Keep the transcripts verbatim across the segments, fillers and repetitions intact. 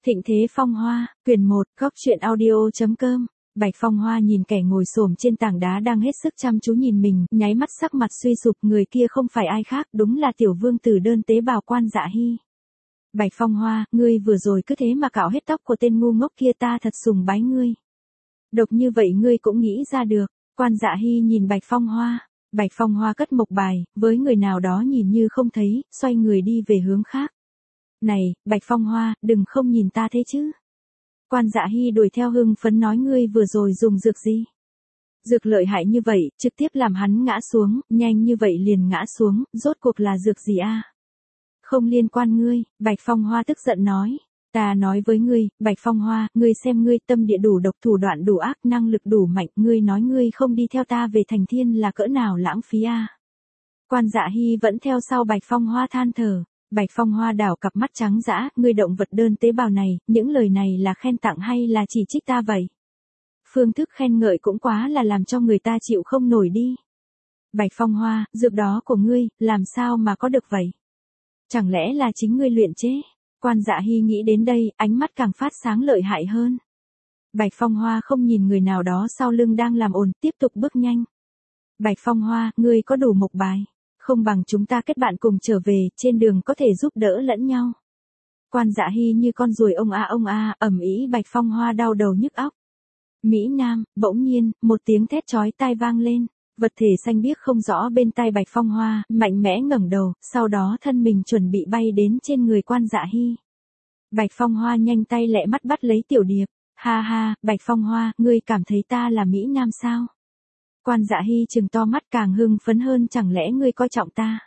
Thịnh Thế Phong Hoa, quyển một, góc truyện audio.com. Bạch Phong Hoa nhìn kẻ ngồi xổm trên tảng đá đang hết sức chăm chú nhìn mình, nháy mắt sắc mặt suy sụp, người kia không phải ai khác, đúng là tiểu vương tử đơn tế bào Quan Dạ Hy. Bạch Phong Hoa, ngươi vừa rồi cứ thế mà cạo hết tóc của tên ngu ngốc kia, ta thật sùng bái ngươi. Độc như vậy ngươi cũng nghĩ ra được. Quan Dạ Hy nhìn Bạch Phong Hoa. Bạch Phong Hoa cất mộc bài, với người nào đó nhìn như không thấy, xoay người đi về hướng khác. Này, Bạch Phong Hoa, đừng không nhìn ta thế chứ. Quan Dạ Hy đuổi theo hưng phấn nói, ngươi vừa rồi dùng dược gì? Dược lợi hại như vậy, trực tiếp làm hắn ngã xuống, nhanh như vậy liền ngã xuống, rốt cuộc là dược gì a? Không liên quan ngươi, Bạch Phong Hoa tức giận nói. Ta nói với ngươi, Bạch Phong Hoa, ngươi xem ngươi tâm địa đủ độc, thủ đoạn đủ ác, năng lực đủ mạnh, ngươi nói ngươi không đi theo ta về thành thiên là cỡ nào lãng phí a? Quan Dạ Hy vẫn theo sau Bạch Phong Hoa than thở. Bạch Phong Hoa đảo cặp mắt trắng dã, ngươi động vật đơn tế bào này, những lời này là khen tặng hay là chỉ trích ta vậy? Phương thức khen ngợi cũng quá là làm cho người ta chịu không nổi đi. Bạch Phong Hoa, dược đó của ngươi, làm sao mà có được vậy? Chẳng lẽ là chính ngươi luyện chế? Quan Dạ Hy nghĩ đến đây, ánh mắt càng phát sáng lợi hại hơn. Bạch Phong Hoa không nhìn người nào đó sau lưng đang làm ồn, tiếp tục bước nhanh. Bạch Phong Hoa, ngươi có đủ mộc bài? Không bằng chúng ta kết bạn cùng trở về, trên đường có thể giúp đỡ lẫn nhau. Quan Dạ Hy như con ruồi ông a ông a, ầm ĩ. Bạch Phong Hoa đau đầu nhức óc. Mỹ Nam, bỗng nhiên, một tiếng thét chói tai vang lên. Vật thể xanh biếc không rõ bên tai Bạch Phong Hoa, mạnh mẽ ngẩng đầu, sau đó thân mình chuẩn bị bay đến trên người Quan Dạ Hy. Bạch Phong Hoa nhanh tay lẹ mắt bắt lấy Tiểu Điệp. Ha ha, Bạch Phong Hoa, ngươi cảm thấy ta là Mỹ Nam sao? Quan Dạ Hy trừng to mắt càng hưng phấn hơn, chẳng lẽ ngươi coi trọng ta?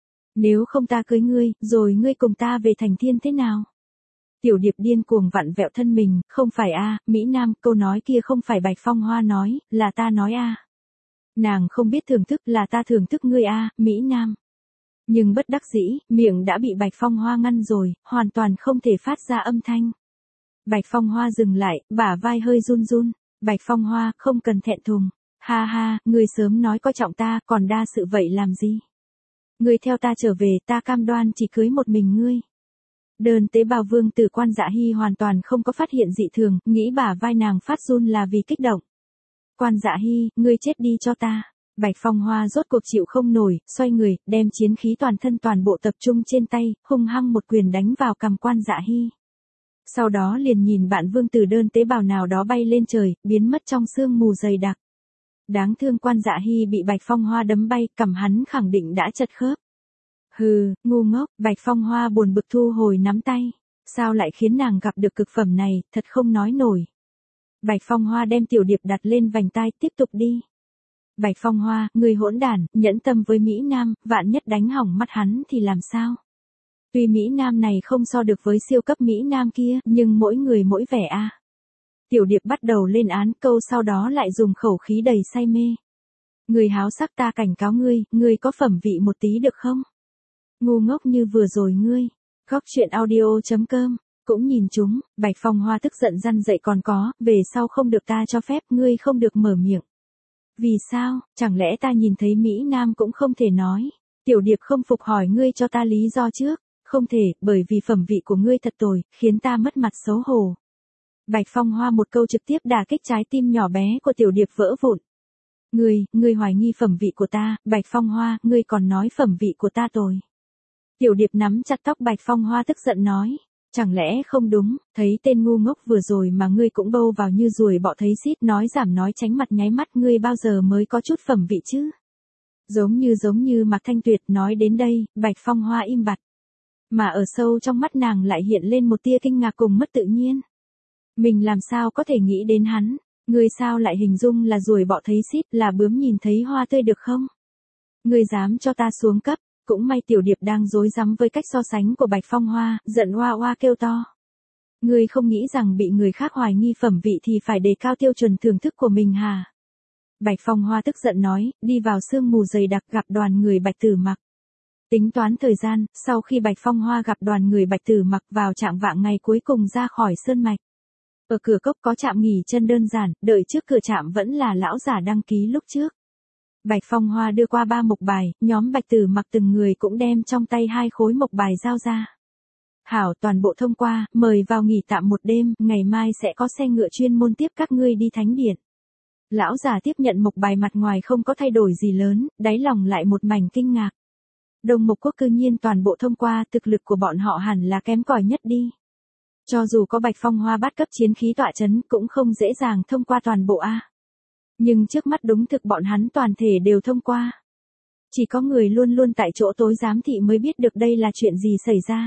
Nếu không ta cưới ngươi, rồi ngươi cùng ta về thành thiên thế nào? Tiểu Điệp điên cuồng vặn vẹo thân mình, không phải a, Mỹ Nam, câu nói kia không phải Bạch Phong Hoa nói, là ta nói a. Nàng không biết thưởng thức, là ta thưởng thức ngươi a, Mỹ Nam. Nhưng bất đắc dĩ, miệng đã bị Bạch Phong Hoa ngăn rồi, hoàn toàn không thể phát ra âm thanh. Bạch Phong Hoa dừng lại, bả vai hơi run run. Bạch Phong Hoa, không cần thẹn thùng. Ha ha, ngươi sớm nói coi trọng ta, còn đa sự vậy làm gì? Ngươi theo ta trở về, ta cam đoan chỉ cưới một mình ngươi. Đơn tế bào vương tử Quan Dạ Hy hoàn toàn không có phát hiện dị thường, nghĩ bả vai nàng phát run là vì kích động. Quan Dạ Hy, ngươi chết đi cho ta. Bạch Phong Hoa rốt cuộc chịu không nổi, xoay người, đem chiến khí toàn thân toàn bộ tập trung trên tay, hung hăng một quyền đánh vào cằm Quan Dạ Hy. Sau đó liền nhìn bạn vương tử đơn tế bào nào đó bay lên trời, biến mất trong sương mù dày đặc. Đáng thương Quan Dạ Hy bị Bạch Phong Hoa đấm bay, cằm hắn khẳng định đã chật khớp. Hừ, ngu ngốc, Bạch Phong Hoa buồn bực thu hồi nắm tay. Sao lại khiến nàng gặp được cực phẩm này, thật không nói nổi. Bạch Phong Hoa đem Tiểu Điệp đặt lên vành tai, tiếp tục đi. Bạch Phong Hoa, người hỗn đản, nhẫn tâm với Mỹ Nam, vạn nhất đánh hỏng mắt hắn thì làm sao? Tuy Mỹ Nam này không so được với siêu cấp Mỹ Nam kia, nhưng mỗi người mỗi vẻ a. Tiểu Điệp bắt đầu lên án, câu sau đó lại dùng khẩu khí đầy say mê. Người háo sắc, ta cảnh cáo ngươi, ngươi có phẩm vị một tí được không? Ngu ngốc như vừa rồi ngươi. Góc truyện audio.com. Cũng nhìn chúng, Bạch Phong Hoa tức giận răn dậy, còn có, về sau không được ta cho phép, ngươi không được mở miệng. Vì sao, chẳng lẽ ta nhìn thấy Mỹ Nam cũng không thể nói? Tiểu Điệp không phục hỏi, ngươi cho ta lý do trước. Không thể, bởi vì phẩm vị của ngươi thật tồi, khiến ta mất mặt xấu hổ. Bạch Phong Hoa một câu trực tiếp đả kích trái tim nhỏ bé của Tiểu Điệp vỡ vụn. Ngươi, ngươi hoài nghi phẩm vị của ta, Bạch Phong Hoa, ngươi còn nói phẩm vị của ta tồi. Tiểu Điệp nắm chặt tóc Bạch Phong Hoa tức giận nói. Chẳng lẽ không đúng, thấy tên ngu ngốc vừa rồi mà ngươi cũng bâu vào như ruồi bọ thấy xít, nói giảm nói tránh mặt nháy mắt, ngươi bao giờ mới có chút phẩm vị chứ? Giống như giống như Mạc Thanh Tuyệt. Nói đến đây, Bạch Phong Hoa im bặt. Mà ở sâu trong mắt nàng lại hiện lên một tia kinh ngạc cùng mất tự nhiên. Mình làm sao có thể nghĩ đến hắn, ngươi sao lại hình dung là ruồi bọ thấy xít, là bướm nhìn thấy hoa tươi được không? Ngươi dám cho ta xuống cấp, cũng may Tiểu Điệp đang rối rắm với cách so sánh của Bạch Phong Hoa, giận oa oa kêu to. Ngươi không nghĩ rằng bị người khác hoài nghi phẩm vị thì phải đề cao tiêu chuẩn thưởng thức của mình hả? Bạch Phong Hoa tức giận nói, đi vào sương mù dày đặc gặp đoàn người Bạch Tử Mặc. Tính toán thời gian, sau khi Bạch Phong Hoa gặp đoàn người Bạch Tử Mặc vào trạng vạng ngày cuối cùng ra khỏi sơn mạch. Ở cửa cốc có trạm nghỉ chân đơn giản, đợi trước cửa trạm vẫn là lão giả đăng ký lúc trước. Bạch Phong Hoa đưa qua ba mộc bài, nhóm Bạch Tử Mặc từng người cũng đem trong tay hai khối mộc bài giao ra. Hảo, toàn bộ thông qua, mời vào nghỉ tạm một đêm, ngày mai sẽ có xe ngựa chuyên môn tiếp các ngươi đi thánh điện. Lão già tiếp nhận mộc bài mặt ngoài không có thay đổi gì lớn, đáy lòng lại một mảnh kinh ngạc. Đông Mộc Quốc cư nhiên toàn bộ thông qua, thực lực của bọn họ hẳn là kém cỏi nhất đi. Cho dù có Bạch Phong Hoa bát cấp chiến khí tọa chấn cũng không dễ dàng thông qua toàn bộ a. Nhưng trước mắt đúng thực bọn hắn toàn thể đều thông qua. Chỉ có người luôn luôn tại chỗ tối giám thị mới biết được đây là chuyện gì xảy ra.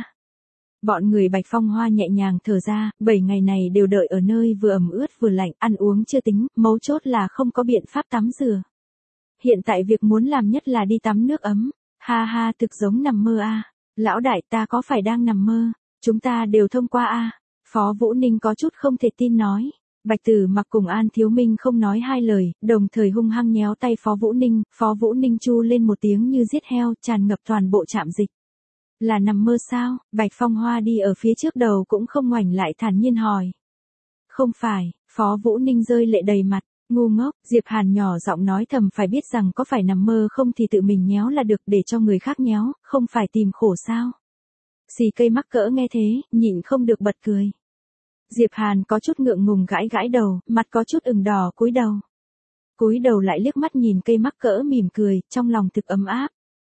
Bọn người Bạch Phong Hoa nhẹ nhàng thở ra, bảy ngày này đều đợi ở nơi vừa ẩm ướt vừa lạnh, ăn uống chưa tính, mấu chốt là không có biện pháp tắm rửa. Hiện tại việc muốn làm nhất là đi tắm nước ấm. Ha ha, thực giống nằm mơ a. Lão đại, ta có phải đang nằm mơ? Chúng ta đều thông qua a. Phó Vũ Ninh có chút không thể tin nói. Bạch Tử Mặc cùng An Thiếu Minh không nói hai lời, đồng thời hung hăng nhéo tay Phó Vũ Ninh, Phó Vũ Ninh chu lên một tiếng như giết heo, tràn ngập toàn bộ trạm dịch. Là nằm mơ sao? Bạch Phong Hoa đi ở phía trước đầu cũng không ngoảnh lại thản nhiên hỏi. Không phải, Phó Vũ Ninh rơi lệ đầy mặt. Ngu ngốc, Diệp Hàn nhỏ giọng nói thầm, phải biết rằng có phải nằm mơ không thì tự mình nhéo là được, để cho người khác nhéo, không phải tìm khổ sao. Xì Cây mắc cỡ nghe thế, nhịn không được bật cười. Diệp Hàn có chút ngượng ngùng gãi gãi đầu, mặt có chút ửng đỏ, cúi đầu. Cúi đầu lại liếc mắt nhìn Cây mắc cỡ mỉm cười, trong lòng thực ấm áp.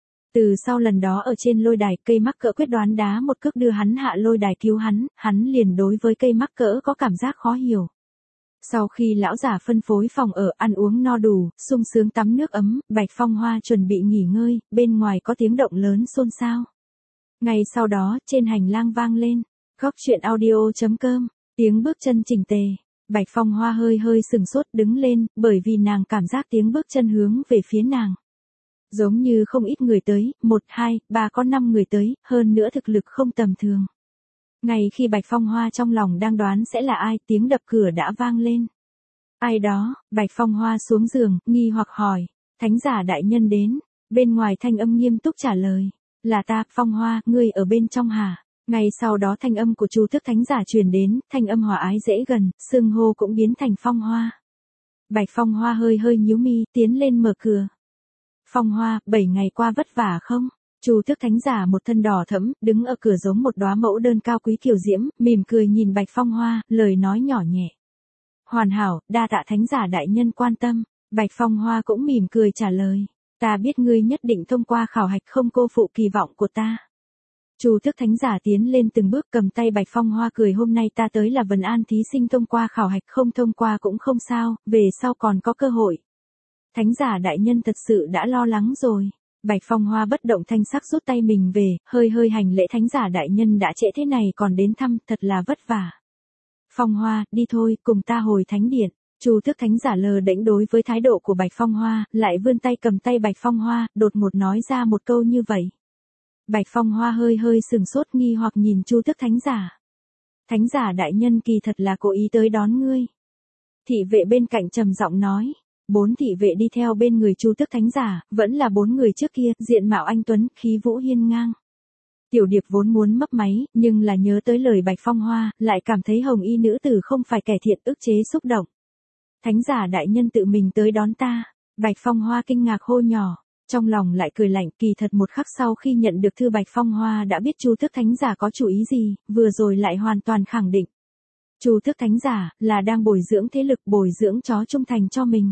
Từ sau lần đó ở trên lôi đài, Cây mắc cỡ quyết đoán đá một cước đưa hắn hạ lôi đài cứu hắn, hắn liền đối với Cây mắc cỡ có cảm giác khó hiểu. Sau khi lão giả phân phối phòng ở, ăn uống no đủ, sung sướng tắm nước ấm, Bạch Phong Hoa chuẩn bị nghỉ ngơi, bên ngoài có tiếng động lớn xôn xao. Ngay sau đó, trên hành lang vang lên, góc truyện audio chấm com, tiếng bước chân chỉnh tề. Bạch Phong Hoa hơi hơi sừng sốt đứng lên, bởi vì nàng cảm giác tiếng bước chân hướng về phía nàng. Giống như không ít người tới, một, hai, ba có năm người tới, hơn nữa thực lực không tầm thường. Ngay khi Bạch Phong Hoa trong lòng đang đoán sẽ là ai, tiếng đập cửa đã vang lên. Ai đó? Bạch Phong Hoa xuống giường, nghi hoặc hỏi. Thánh giả đại nhân đến. Bên ngoài thanh âm nghiêm túc trả lời. Là ta, Phong Hoa, ngươi ở bên trong hả? Ngay sau đó thanh âm của Chu Tước Thánh giả truyền đến, thanh âm hòa ái dễ gần, xưng hô cũng biến thành Phong Hoa. Bạch Phong Hoa hơi hơi nhíu mi, tiến lên mở cửa. Phong Hoa, bảy ngày qua vất vả không? Chu Tước Thánh giả một thân đỏ thẫm, đứng ở cửa giống một đóa mẫu đơn cao quý kiều diễm, mỉm cười nhìn Bạch Phong Hoa, lời nói nhỏ nhẹ. Hoàn hảo, đa tạ Thánh giả đại nhân quan tâm. Bạch Phong Hoa cũng mỉm cười trả lời. Ta biết ngươi nhất định thông qua khảo hạch, không cô phụ kỳ vọng của ta. Chu Tước Thánh giả tiến lên từng bước cầm tay Bạch Phong Hoa cười, hôm nay ta tới là vần an thí sinh thông qua khảo hạch, không thông qua cũng không sao, về sau còn có cơ hội. Thánh giả đại nhân thật sự đã lo lắng rồi. Bạch Phong Hoa bất động thanh sắc rút tay mình về, hơi hơi hành lễ, Thánh giả đại nhân đã trễ thế này còn đến thăm, thật là vất vả. Phong Hoa, đi thôi, cùng ta hồi thánh điện. Chu Tước Thánh giả lờ đễnh đối với thái độ của Bạch Phong Hoa, lại vươn tay cầm tay Bạch Phong Hoa, đột ngột nói ra một câu như vậy. Bạch Phong Hoa hơi hơi sừng sốt nghi hoặc nhìn Chu Tước Thánh giả. Thánh giả đại nhân kỳ thật là cố ý tới đón ngươi. Thị vệ bên cạnh trầm giọng nói. Bốn thị vệ đi theo bên người Chu Tước Thánh giả, vẫn là bốn người trước kia, diện mạo anh tuấn, khí vũ hiên ngang. Tiểu Điệp vốn muốn mấp máy, nhưng là nhớ tới lời Bạch Phong Hoa, lại cảm thấy hồng y nữ tử không phải kẻ thiện, ức chế xúc động. Thánh giả đại nhân tự mình tới đón ta. Bạch Phong Hoa kinh ngạc hô nhỏ, trong lòng lại cười lạnh, kỳ thật một khắc sau khi nhận được thư Bạch Phong Hoa đã biết Chu Tước Thánh giả có chủ ý gì, vừa rồi lại hoàn toàn khẳng định. Chu Tước Thánh giả là đang bồi dưỡng thế lực, bồi dưỡng chó trung thành cho mình.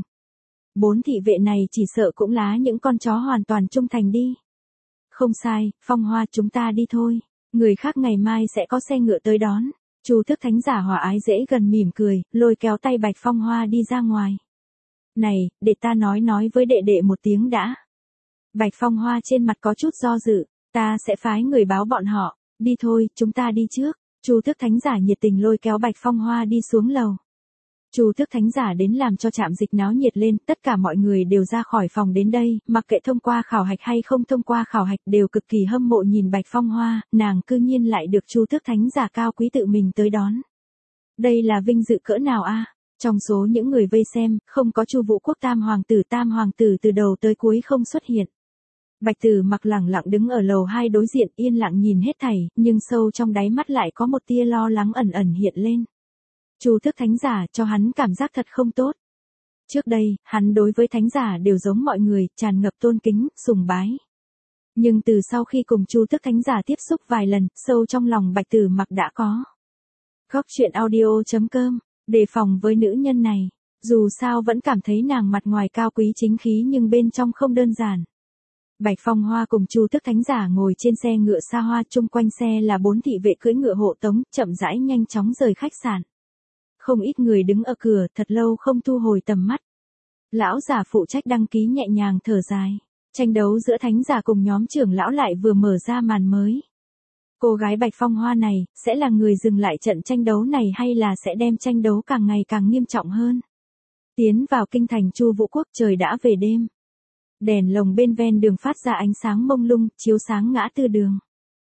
Bốn thị vệ này chỉ sợ cũng lá những con chó hoàn toàn trung thành đi. Không sai, Phong Hoa, chúng ta đi thôi. Người khác ngày mai sẽ có xe ngựa tới đón. Chu Tước Thánh giả hòa ái dễ gần mỉm cười, lôi kéo tay Bạch Phong Hoa đi ra ngoài. Này, để ta nói nói với đệ đệ một tiếng đã. Bạch Phong Hoa trên mặt có chút do dự, ta sẽ phái người báo bọn họ. Đi thôi, chúng ta đi trước. Chu Tước Thánh giả nhiệt tình lôi kéo Bạch Phong Hoa đi xuống lầu. Chu Tước Thánh giả đến làm cho trạm dịch náo nhiệt lên, tất cả mọi người đều ra khỏi phòng đến đây, mặc kệ thông qua khảo hạch hay không thông qua khảo hạch đều cực kỳ hâm mộ nhìn Bạch Phong Hoa, nàng cư nhiên lại được Chu Tước Thánh giả cao quý tự mình tới đón. Đây là vinh dự cỡ nào a? Trong số những người vây xem, không có Chu Vũ Quốc tam hoàng tử, tam hoàng tử từ đầu tới cuối không xuất hiện. Bạch Tử Mặc lẳng lặng đứng ở lầu hai đối diện, yên lặng nhìn hết thảy, nhưng sâu trong đáy mắt lại có một tia lo lắng ẩn ẩn hiện lên. Chu Tước Thánh giả cho hắn cảm giác thật không tốt. Trước đây, hắn đối với thánh giả đều giống mọi người, tràn ngập tôn kính, sùng bái. Nhưng từ sau khi cùng Chu Tước Thánh Giả tiếp xúc vài lần, sâu trong lòng Bạch Tử Mặc đã có. Góc truyện audio.com, đề phòng với nữ nhân này, dù sao vẫn cảm thấy nàng mặt ngoài cao quý chính khí nhưng bên trong không đơn giản. Bạch Phong Hoa cùng Chu Tước Thánh Giả ngồi trên xe ngựa xa hoa, chung quanh xe là bốn thị vệ cưỡi ngựa hộ tống, chậm rãi nhanh chóng rời khách sạn. Không ít người đứng ở cửa, thật lâu không thu hồi tầm mắt. Lão giả phụ trách đăng ký nhẹ nhàng thở dài. Tranh đấu giữa thánh giả cùng nhóm trưởng lão lại vừa mở ra màn mới. Cô gái Bạch Phong Hoa này, sẽ là người dừng lại trận tranh đấu này hay là sẽ đem tranh đấu càng ngày càng nghiêm trọng hơn? Tiến vào kinh thành Chu Vũ Quốc, trời đã về đêm. Đèn lồng bên ven đường phát ra ánh sáng mông lung, chiếu sáng ngã tư đường.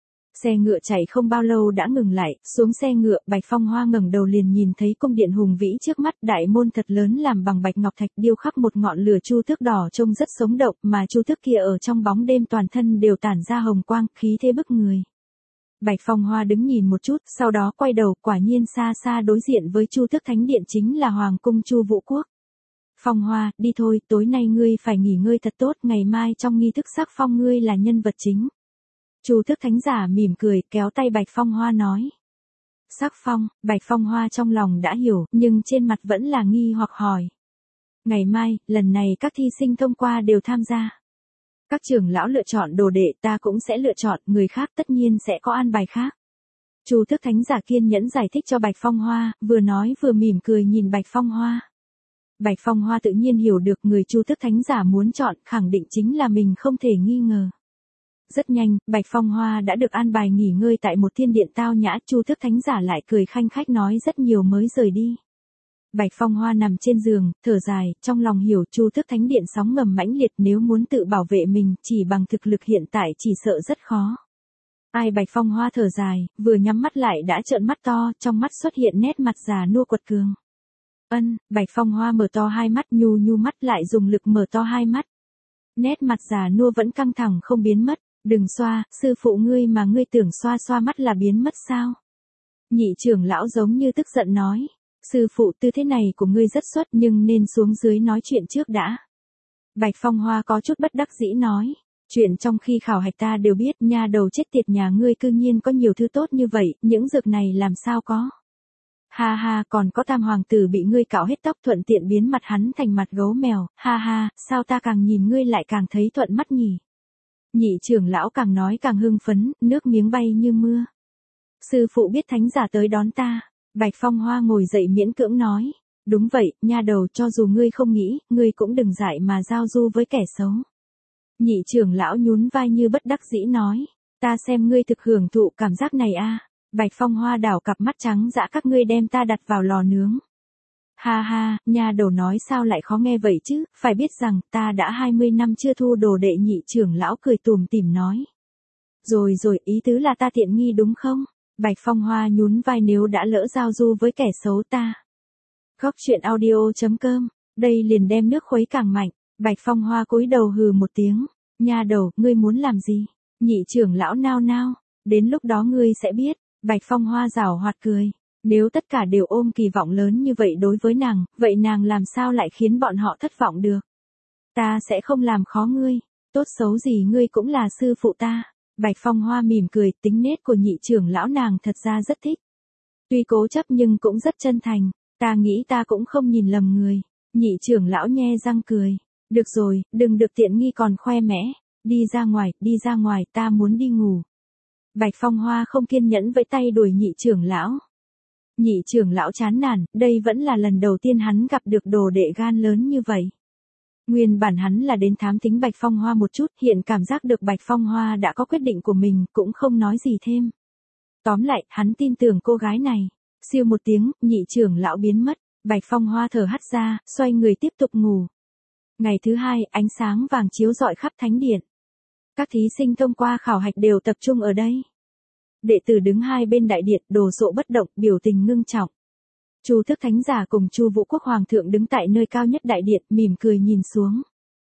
Xe ngựa chạy không bao lâu đã ngừng lại, xuống xe ngựa, Bạch Phong Hoa ngẩng đầu liền nhìn thấy cung điện hùng vĩ trước mắt, đại môn thật lớn làm bằng bạch ngọc thạch, điêu khắc một ngọn lửa chu tước đỏ trông rất sống động, mà chu tước kia ở trong bóng đêm toàn thân đều tản ra hồng quang, khí thế bức người. Bạch Phong Hoa đứng nhìn một chút, sau đó quay đầu, quả nhiên xa xa đối diện với Chu Tước Thánh Điện chính là Hoàng cung Chu Vũ Quốc. Phong Hoa, đi thôi, tối nay ngươi phải nghỉ ngơi thật tốt, ngày mai trong nghi thức sắc phong ngươi là nhân vật chính. Chu Tước Thánh Giả mỉm cười, kéo tay Bạch Phong Hoa nói. Sắc phong, Bạch Phong Hoa trong lòng đã hiểu, nhưng trên mặt vẫn là nghi hoặc hỏi. Ngày mai, lần này các thi sinh thông qua đều tham gia. Các trưởng lão lựa chọn đồ đệ, ta cũng sẽ lựa chọn, người khác tất nhiên sẽ có an bài khác. Chu Tước Thánh Giả kiên nhẫn giải thích cho Bạch Phong Hoa, vừa nói vừa mỉm cười nhìn Bạch Phong Hoa. Bạch Phong Hoa tự nhiên hiểu được người Chu Tước Thánh Giả muốn chọn, khẳng định chính là mình không thể nghi ngờ. Rất nhanh, Bạch Phong Hoa đã được an bài nghỉ ngơi tại một thiên điện tao nhã, Chu Tước Thánh Giả lại cười khanh khách nói rất nhiều mới rời đi. Bạch Phong Hoa nằm trên giường, thở dài, trong lòng hiểu Chu Tước Thánh Điện sóng ngầm mãnh liệt, nếu muốn tự bảo vệ mình, chỉ bằng thực lực hiện tại chỉ sợ rất khó. Ai Bạch Phong Hoa thở dài, vừa nhắm mắt lại đã trợn mắt to, trong mắt xuất hiện nét mặt già nua quật cường. Ân, Bạch Phong Hoa mở to hai mắt, nhu nhu mắt lại dùng lực mở to hai mắt. Nét mặt già nua vẫn căng thẳng không biến mất. Đừng xoa, sư phụ ngươi mà ngươi tưởng xoa xoa mắt là biến mất sao? Nhị trưởng lão giống như tức giận nói. Sư phụ tư thế này của ngươi rất xuất nhưng nên xuống dưới nói chuyện trước đã. Bạch Phong Hoa có chút bất đắc dĩ nói. Chuyện trong khi khảo hạch ta đều biết, nha đầu chết tiệt nhà ngươi cư nhiên có nhiều thứ tốt như vậy, những dược này làm sao có. Ha ha, còn có tam hoàng tử bị ngươi cạo hết tóc thuận tiện biến mặt hắn thành mặt gấu mèo, ha ha, sao ta càng nhìn ngươi lại càng thấy thuận mắt nhỉ. Nhị trưởng lão càng nói càng hưng phấn, nước miếng bay như mưa. Sư phụ biết thánh giả tới đón ta. Bạch Phong Hoa ngồi dậy miễn cưỡng nói. Đúng vậy, nha đầu, cho dù ngươi không nghĩ, ngươi cũng đừng dại mà giao du với kẻ xấu. Nhị trưởng lão nhún vai như bất đắc dĩ nói. Ta xem ngươi thực hưởng thụ cảm giác này a. Bạch Phong Hoa đảo cặp mắt trắng dã, các ngươi đem ta đặt vào lò nướng. Ha ha, nha đầu nói sao lại khó nghe vậy chứ, phải biết rằng ta đã hai mươi năm chưa thu đồ đệ. Nhị trưởng lão cười tủm tỉm nói. Rồi rồi, ý tứ là ta tiện nghi đúng không? Bạch Phong Hoa nhún vai, nếu đã lỡ giao du với kẻ xấu ta. Góc truyện audio.com, đây liền đem nước khuấy càng mạnh. Bạch Phong Hoa cúi đầu hừ một tiếng. Nha đầu, ngươi muốn làm gì? Nhị trưởng lão nao nao, đến lúc đó ngươi sẽ biết. Bạch Phong Hoa giảo hoạt cười. Nếu tất cả đều ôm kỳ vọng lớn như vậy đối với nàng, vậy nàng làm sao lại khiến bọn họ thất vọng được? Ta sẽ không làm khó ngươi, tốt xấu gì ngươi cũng là sư phụ ta. Bạch Phong Hoa mỉm cười, tính nết của nhị trưởng lão nàng thật ra rất thích. Tuy cố chấp nhưng cũng rất chân thành, ta nghĩ ta cũng không nhìn lầm người. Nhị trưởng lão nhe răng cười. Được rồi, đừng được tiện nghi còn khoe mẽ. Đi ra ngoài, đi ra ngoài, ta muốn đi ngủ. Bạch Phong Hoa không kiên nhẫn với tay đuổi nhị trưởng lão. Nhị trưởng lão chán nản, đây vẫn là lần đầu tiên hắn gặp được đồ đệ gan lớn như vậy. Nguyên bản hắn là đến thám tính Bạch Phong Hoa một chút, hiện cảm giác được Bạch Phong Hoa đã có quyết định của mình, cũng không nói gì thêm. Tóm lại, hắn tin tưởng cô gái này. Siêu một tiếng, nhị trưởng lão biến mất, Bạch Phong Hoa thở hắt ra, xoay người tiếp tục ngủ. Ngày thứ hai, ánh sáng vàng chiếu rọi khắp thánh điện. Các thí sinh thông qua khảo hạch đều tập trung ở đây. Đệ tử đứng hai bên đại điện, đồ sộ bất động, biểu tình ngưng trọng. Chu Tước Thánh Giả cùng Chu Vũ Quốc Hoàng thượng đứng tại nơi cao nhất đại điện, mỉm cười nhìn xuống.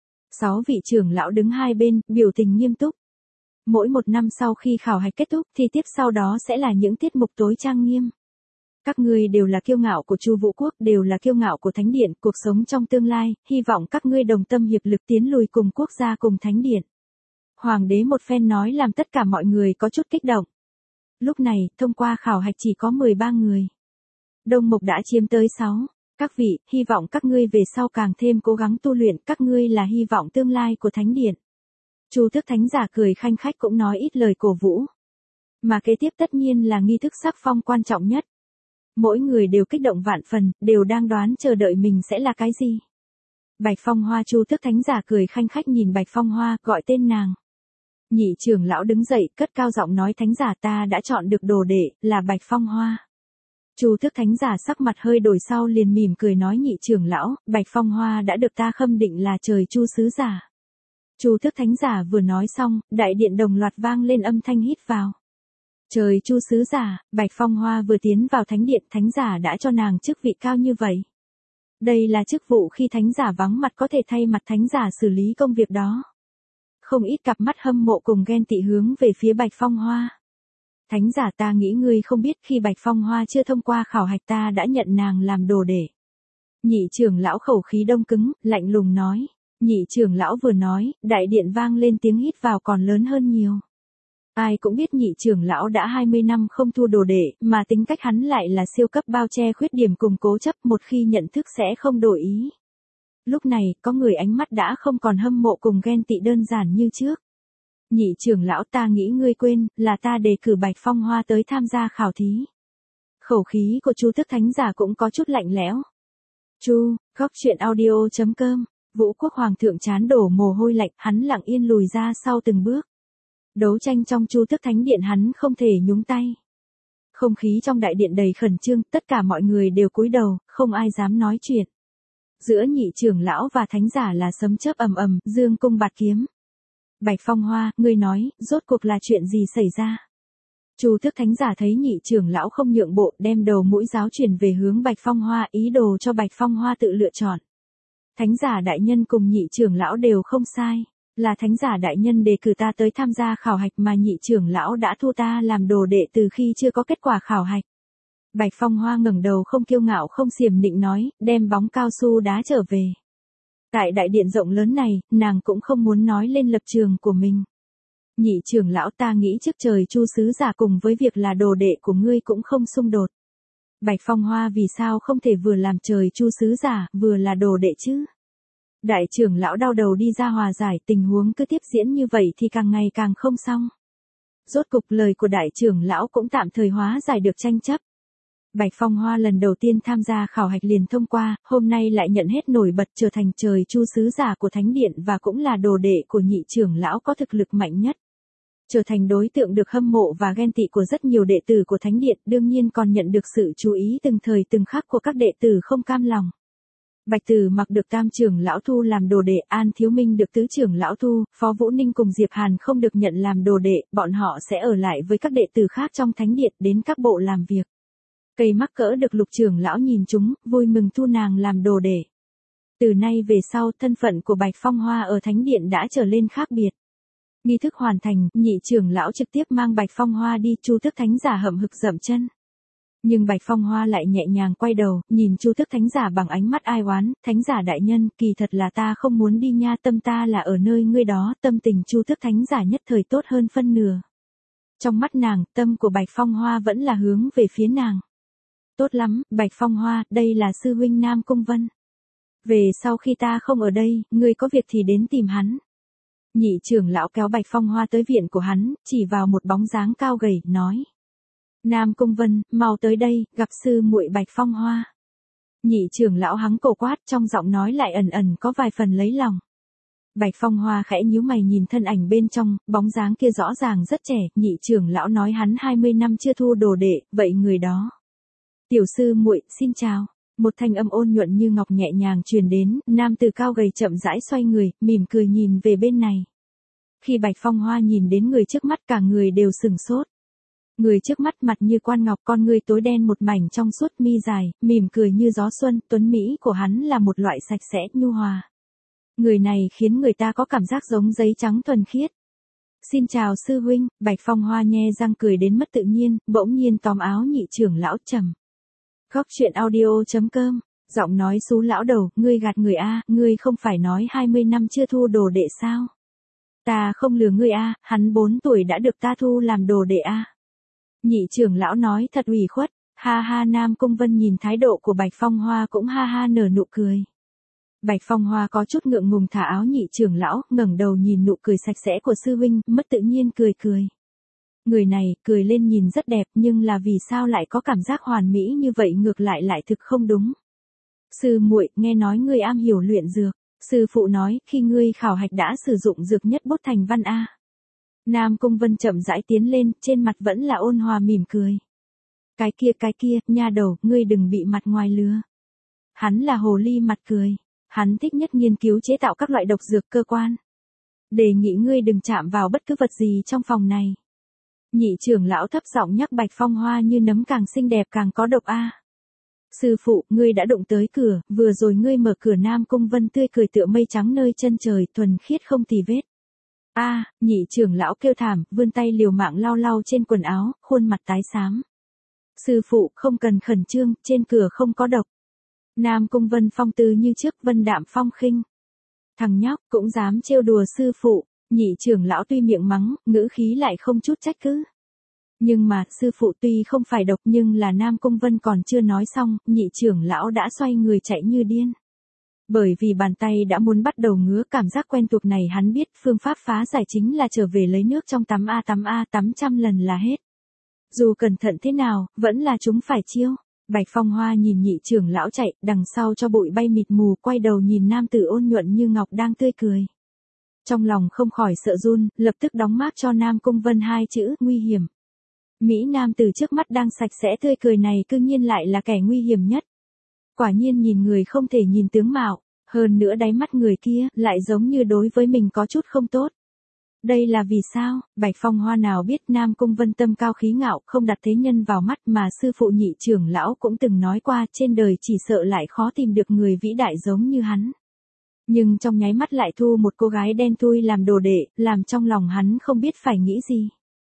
Sáu vị trưởng lão đứng hai bên, biểu tình nghiêm túc. Mỗi một năm sau khi khảo hạch kết thúc thì tiếp sau đó sẽ là những tiết mục tối trang nghiêm. Các ngươi đều là kiêu ngạo của Chu Vũ Quốc, đều là kiêu ngạo của Thánh Điện, cuộc sống trong tương lai, hy vọng các ngươi đồng tâm hiệp lực tiến lùi cùng quốc gia cùng Thánh Điện. Hoàng đế một phen nói làm tất cả mọi người có chút kích động. Lúc này, thông qua khảo hạch chỉ có mười ba người. Đông Mục đã chiếm tới sáu. Các vị, hy vọng các ngươi về sau càng thêm cố gắng tu luyện, các ngươi là hy vọng tương lai của Thánh Điện. Chu Tước Thánh Giả cười khanh khách cũng nói ít lời cổ vũ. Mà kế tiếp tất nhiên là nghi thức sắc phong quan trọng nhất. Mỗi người đều kích động vạn phần, đều đang đoán chờ đợi mình sẽ là cái gì. Bạch Phong Hoa. Chu Tước Thánh Giả cười khanh khách nhìn Bạch Phong Hoa, gọi tên nàng. Nhị trưởng lão đứng dậy, cất cao giọng nói Thánh Giả ta đã chọn được đồ đệ, là Bạch Phong Hoa. Chu Tước Thánh Giả sắc mặt hơi đổi sau liền mỉm cười nói nhị trưởng lão, Bạch Phong Hoa đã được ta khâm định là trời Chu sứ giả. Chu Tước Thánh Giả vừa nói xong, đại điện đồng loạt vang lên âm thanh hít vào. Trời Chu sứ giả, Bạch Phong Hoa vừa tiến vào thánh điện, Thánh Giả đã cho nàng chức vị cao như vậy. Đây là chức vụ khi Thánh Giả vắng mặt có thể thay mặt Thánh Giả xử lý công việc đó. Không ít cặp mắt hâm mộ cùng ghen tị hướng về phía Bạch Phong Hoa. Thánh Giả ta nghĩ ngươi không biết khi Bạch Phong Hoa chưa thông qua khảo hạch ta đã nhận nàng làm đồ đệ. Nhị trưởng lão khẩu khí đông cứng, lạnh lùng nói. Nhị trưởng lão vừa nói, đại điện vang lên tiếng hít vào còn lớn hơn nhiều. Ai cũng biết nhị trưởng lão đã hai mươi năm không thu đồ đệ, mà tính cách hắn lại là siêu cấp bao che khuyết điểm cùng cố chấp, một khi nhận thức sẽ không đổi ý. Lúc này, có người ánh mắt đã không còn hâm mộ cùng ghen tị đơn giản như trước. Nhị trưởng lão ta nghĩ ngươi quên, là ta đề cử Bạch Phong Hoa tới tham gia khảo thí. Khẩu khí của Chu Tước Thánh Giả cũng có chút lạnh lẽo. Chu, góc truyện audio chấm com, Vũ Quốc Hoàng thượng chán đổ mồ hôi lạnh, hắn lặng yên lùi ra sau từng bước. Đấu tranh trong Chu Tước Thánh Điện hắn không thể nhúng tay. Không khí trong đại điện đầy khẩn trương, tất cả mọi người đều cúi đầu, không ai dám nói chuyện. Giữa nhị trưởng lão và Thánh Giả là sấm chớp ầm ầm, dương cung bạt kiếm. Bạch Phong Hoa, ngươi nói, rốt cuộc là chuyện gì xảy ra? Chu Tước Thánh Giả thấy nhị trưởng lão không nhượng bộ, đem đầu mũi giáo chuyển về hướng Bạch Phong Hoa, ý đồ cho Bạch Phong Hoa tự lựa chọn. Thánh Giả đại nhân cùng nhị trưởng lão đều không sai, là Thánh Giả đại nhân đề cử ta tới tham gia khảo hạch mà nhị trưởng lão đã thu ta làm đồ đệ từ khi chưa có kết quả khảo hạch. Bạch Phong Hoa ngẩng đầu không kiêu ngạo không xiểm nịnh nói, đem bóng cao su đá trở về. Tại đại điện rộng lớn này, nàng cũng không muốn nói lên lập trường của mình. Nhị trưởng lão ta nghĩ trước trời Chu sứ giả cùng với việc là đồ đệ của ngươi cũng không xung đột. Bạch Phong Hoa vì sao không thể vừa làm trời Chu sứ giả, vừa là đồ đệ chứ? Đại trưởng lão đau đầu đi ra hòa giải, tình huống cứ tiếp diễn như vậy thì càng ngày càng không xong. Rốt cục lời của đại trưởng lão cũng tạm thời hóa giải được tranh chấp. Bạch Phong Hoa lần đầu tiên tham gia khảo hạch liền thông qua, hôm nay lại nhận hết nổi bật trở thành trời Chu sứ giả của Thánh Điện và cũng là đồ đệ của nhị trưởng lão có thực lực mạnh nhất. Trở thành đối tượng được hâm mộ và ghen tị của rất nhiều đệ tử của Thánh Điện, đương nhiên còn nhận được sự chú ý từng thời từng khắc của các đệ tử không cam lòng. Bạch Tử Mặc được tam trưởng lão thu làm đồ đệ, An Thiếu Minh được tứ trưởng lão thu, Phó Vũ Ninh cùng Diệp Hàn không được nhận làm đồ đệ, bọn họ sẽ ở lại với các đệ tử khác trong Thánh Điện đến các bộ làm việc. Cây mắc cỡ được Lục trưởng lão nhìn chúng, vui mừng thu nàng làm đồ đệ. Từ nay về sau, thân phận của Bạch Phong Hoa ở Thánh Điện đã trở lên khác biệt. Nghi thức hoàn thành, nhị trưởng lão trực tiếp mang Bạch Phong Hoa đi, Chu Tước Thánh Giả hậm hực dậm chân. Nhưng Bạch Phong Hoa lại nhẹ nhàng quay đầu, nhìn Chu Tước Thánh Giả bằng ánh mắt ai oán, Thánh Giả đại nhân, kỳ thật là ta không muốn đi nha, tâm ta là ở nơi ngươi đó, tâm tình Chu Tước Thánh Giả nhất thời tốt hơn phân nửa. Trong mắt nàng, tâm của Bạch Phong Hoa vẫn là hướng về phía nàng. Tốt lắm, Bạch Phong Hoa, đây là sư huynh Nam Cung Vân. Về sau khi ta không ở đây, ngươi có việc thì đến tìm hắn. Nhị trưởng lão kéo Bạch Phong Hoa tới viện của hắn, chỉ vào một bóng dáng cao gầy, nói. Nam Cung Vân, mau tới đây, gặp sư muội Bạch Phong Hoa. Nhị trưởng lão hắng cổ quát, trong giọng nói lại ẩn ẩn có vài phần lấy lòng. Bạch Phong Hoa khẽ nhíu mày nhìn thân ảnh bên trong, bóng dáng kia rõ ràng rất trẻ, nhị trưởng lão nói hắn hai mươi năm chưa thu đồ đệ, vậy người đó. Tiểu sư muội, xin chào. Một thanh âm ôn nhuận như ngọc nhẹ nhàng truyền đến, nam tử cao gầy chậm rãi xoay người, mỉm cười nhìn về bên này. Khi Bạch Phong Hoa nhìn đến người trước mắt cả người đều sừng sốt. Người trước mắt mặt như quan ngọc, con người tối đen một mảnh trong suốt, mi dài, mỉm cười như gió xuân, tuấn mỹ của hắn là một loại sạch sẽ, nhu hòa. Người này khiến người ta có cảm giác giống giấy trắng thuần khiết. Xin chào sư huynh, Bạch Phong Hoa nhe răng cười đến mất tự nhiên, bỗng nhiên tóm áo nhị trưởng lão trầm. Góc truyện audio chấm com, giọng nói xú lão đầu, ngươi gạt người a, ngươi không phải nói hai mươi năm chưa thu đồ đệ sao? Ta không lừa ngươi a, hắn bốn tuổi đã được ta thu làm đồ đệ a. Nhị trưởng lão nói thật ủy khuất, ha ha. Nam Cung Vân nhìn thái độ của Bạch Phong Hoa cũng ha ha nở nụ cười. Bạch Phong Hoa có chút ngượng ngùng thả áo nhị trưởng lão, ngẩng đầu nhìn nụ cười sạch sẽ của sư huynh, mất tự nhiên cười cười. Người này, cười lên nhìn rất đẹp nhưng là vì sao lại có cảm giác hoàn mỹ như vậy ngược lại lại thực không đúng. Sư muội, nghe nói ngươi am hiểu luyện dược. Sư phụ nói, khi ngươi khảo hạch đã sử dụng dược nhất bút thành văn A. Nam Cung Vân chậm rãi tiến lên, trên mặt vẫn là ôn hòa mỉm cười. Cái kia cái kia, nha đầu, ngươi đừng bị mặt ngoài lừa. Hắn là hồ ly mặt cười. Hắn thích nhất nghiên cứu chế tạo các loại độc dược cơ quan. Đề nghị ngươi đừng chạm vào bất cứ vật gì trong phòng này. Nhị trưởng lão thấp giọng nhắc Bạch Phong Hoa như nấm càng xinh đẹp càng có độc a. Sư phụ, ngươi đã đụng tới cửa, vừa rồi ngươi mở cửa. Nam Cung Vân tươi cười tựa mây trắng nơi chân trời, thuần khiết không tì vết. A, nhị trưởng lão kêu thảm, vươn tay liều mạng lau lau trên quần áo, khuôn mặt tái xám. Sư phụ, không cần khẩn trương, trên cửa không có độc. Nam Cung Vân phong tư như trước, vân đạm phong khinh. Thằng nhóc cũng dám trêu đùa sư phụ. Nhị trưởng lão tuy miệng mắng, ngữ khí lại không chút trách cứ. Nhưng mà, sư phụ tuy không phải độc nhưng là Nam Cung Vân còn chưa nói xong, nhị trưởng lão đã xoay người chạy như điên. Bởi vì bàn tay đã muốn bắt đầu ngứa, cảm giác quen thuộc này hắn biết, phương pháp phá giải chính là trở về lấy nước trong tắm a tắm a tắm trăm lần là hết. Dù cẩn thận thế nào, vẫn là chúng phải chiêu. Bạch Phong Hoa nhìn nhị trưởng lão chạy, đằng sau cho bụi bay mịt mù, quay đầu nhìn nam tử ôn nhuận như ngọc đang tươi cười. Trong lòng không khỏi sợ run, lập tức đóng mác cho Nam Cung Vân hai chữ, nguy hiểm. Mỹ nam tử trước mắt đang sạch sẽ tươi cười này cư nhiên lại là kẻ nguy hiểm nhất. Quả nhiên nhìn người không thể nhìn tướng mạo, hơn nữa đáy mắt người kia, lại giống như đối với mình có chút không tốt. Đây là vì sao? Bạch Phong Hoa nào biết Nam Cung Vân tâm cao khí ngạo, không đặt thế nhân vào mắt mà sư phụ nhị trưởng lão cũng từng nói qua, trên đời chỉ sợ lại khó tìm được người vĩ đại giống như hắn. Nhưng trong nháy mắt lại thu một cô gái đen thui làm đồ đệ, làm trong lòng hắn không biết phải nghĩ gì.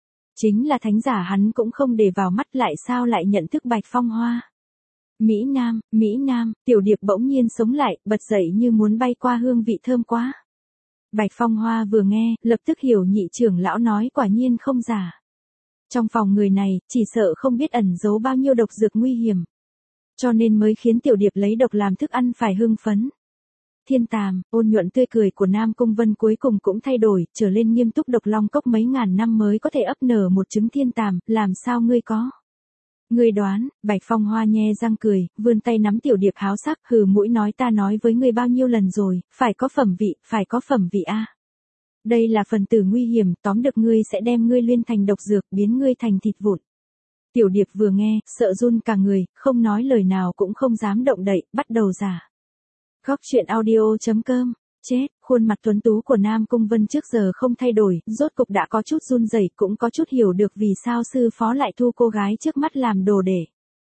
Chính là thánh giả hắn cũng không để vào mắt, lại sao lại nhận thức Bạch Phong Hoa. Mỹ Nam, Mỹ Nam, tiểu điệp bỗng nhiên sống lại, bật dậy như muốn bay qua, hương vị thơm quá. Bạch Phong Hoa vừa nghe, lập tức hiểu nhị trưởng lão nói quả nhiên không giả. Trong phòng người này, chỉ sợ không biết ẩn giấu bao nhiêu độc dược nguy hiểm. Cho nên mới khiến tiểu điệp lấy độc làm thức ăn phải hưng phấn. Thiên Tàm, ôn nhuận tươi cười của Nam Cung Vân cuối cùng cũng thay đổi, trở lên nghiêm túc. Độc long cốc mấy ngàn năm mới có thể ấp nở một trứng thiên tàm, làm sao ngươi có? Ngươi đoán. Bạch Phong Hoa nhe răng cười, vươn tay nắm tiểu điệp háo sắc, hừ mũi nói ta nói với ngươi bao nhiêu lần rồi, phải có phẩm vị, phải có phẩm vị a. Đây là phần tử nguy hiểm, tóm được ngươi sẽ đem ngươi liên thành độc dược, biến ngươi thành thịt vụn. Tiểu điệp vừa nghe, sợ run cả người, không nói lời nào cũng không dám động đậy, bắt đầu giả. Góc truyện audio chấm com. Chết, khuôn mặt tuấn tú của Nam Cung Vân trước giờ không thay đổi, rốt cục đã có chút run rẩy, cũng có chút hiểu được vì sao sư phó lại thu cô gái trước mắt làm đồ để.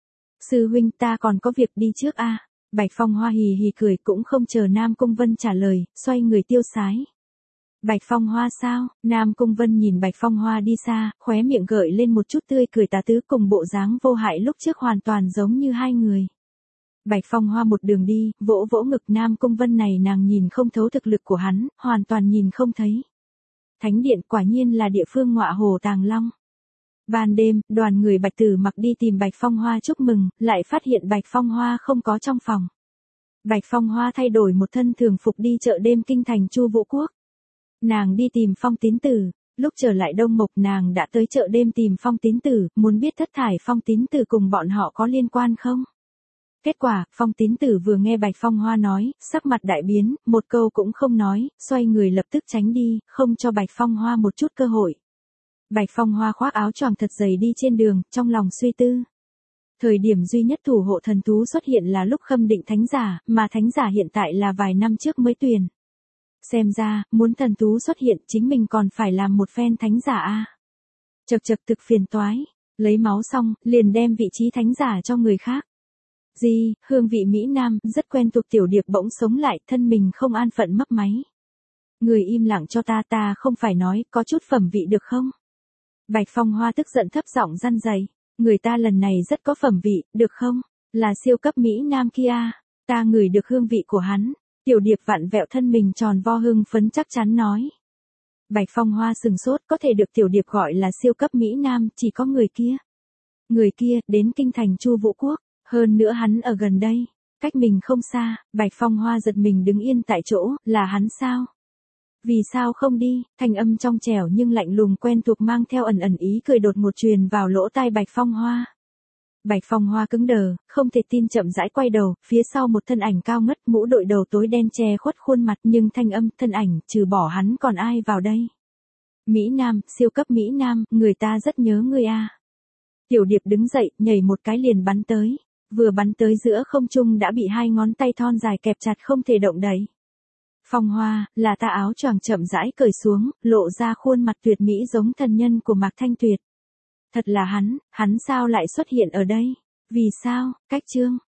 Sư huynh, ta còn có việc đi trước a. Bạch Phong Hoa hì hì cười, cũng không chờ Nam Cung Vân trả lời, xoay người tiêu sái. Bạch Phong Hoa sao? Nam Cung Vân nhìn Bạch Phong Hoa đi xa, khóe miệng gợi lên một chút tươi cười tà tứ, cùng bộ dáng vô hại lúc trước hoàn toàn giống như hai người. Bạch Phong Hoa một đường đi, vỗ vỗ ngực. Nam Cung Vân này nàng nhìn không thấu thực lực của hắn, hoàn toàn nhìn không thấy. Thánh điện quả nhiên là địa phương ngọa hổ tàng long. Ban đêm, đoàn người Bạch Tử Mặc đi tìm Bạch Phong Hoa chúc mừng, lại phát hiện Bạch Phong Hoa không có trong phòng. Bạch Phong Hoa thay đổi một thân thường phục đi chợ đêm kinh thành Chu Vũ Quốc. Nàng đi tìm Phong Tín Tử, lúc trở lại Đông Mộc nàng đã tới chợ đêm tìm Phong Tín Tử, muốn biết thất thải Phong Tín Tử cùng bọn họ có liên quan không? Kết quả, Phong Tín Tử vừa nghe Bạch Phong Hoa nói, sắc mặt đại biến, một câu cũng không nói, xoay người lập tức tránh đi, không cho Bạch Phong Hoa một chút cơ hội. Bạch Phong Hoa khoác áo choàng thật dày đi trên đường, trong lòng suy tư. Thời điểm duy nhất thủ hộ thần thú xuất hiện là lúc khâm định thánh giả, mà thánh giả hiện tại là vài năm trước mới tuyển. Xem ra, muốn thần thú xuất hiện chính mình còn phải làm một phen thánh giả a. Chật chật thực phiền toái, lấy máu xong, liền đem vị trí thánh giả cho người khác. Gì, hương vị Mỹ Nam, rất quen thuộc. Tiểu điệp bỗng sống lại, thân mình không an phận mấp máy. Người im lặng cho ta, ta không phải nói, có chút phẩm vị được không? Bạch Phong Hoa tức giận thấp giọng răn dày. Người ta lần này rất có phẩm vị, được không? Là siêu cấp Mỹ Nam kia, ta ngửi được hương vị của hắn. Tiểu điệp vặn vẹo thân mình tròn vo hưng phấn chắc chắn nói. Bạch Phong Hoa sừng sốt, có thể được Tiểu Điệp gọi là siêu cấp Mỹ Nam, chỉ có người kia. Người kia, đến kinh thành Chu Vũ Quốc, hơn nữa hắn ở gần đây, cách mình không xa. Bạch Phong Hoa giật mình đứng yên tại chỗ, là hắn sao? Vì sao không đi? Thanh âm trong trẻo nhưng lạnh lùng quen thuộc mang theo ẩn ẩn ý cười đột ngột truyền vào lỗ tai Bạch Phong Hoa. Bạch Phong Hoa cứng đờ, không thể tin chậm rãi quay đầu, phía sau một thân ảnh cao ngất, mũ đội đầu tối đen che khuất khuôn mặt, nhưng thanh âm, thân ảnh, trừ bỏ hắn còn ai vào đây? Mỹ Nam, siêu cấp Mỹ Nam, người ta rất nhớ ngươi a. Tiểu Điệp đứng dậy, nhảy một cái liền bắn tới, vừa bắn tới giữa không trung đã bị hai ngón tay thon dài kẹp chặt không thể động đậy. Phong Hoa, là ta. Áo choàng chậm rãi cởi xuống, lộ ra khuôn mặt tuyệt mỹ giống thần nhân của Mạc Thanh Tuyệt. Thật là hắn, hắn sao lại xuất hiện ở đây? Vì sao? Cách chương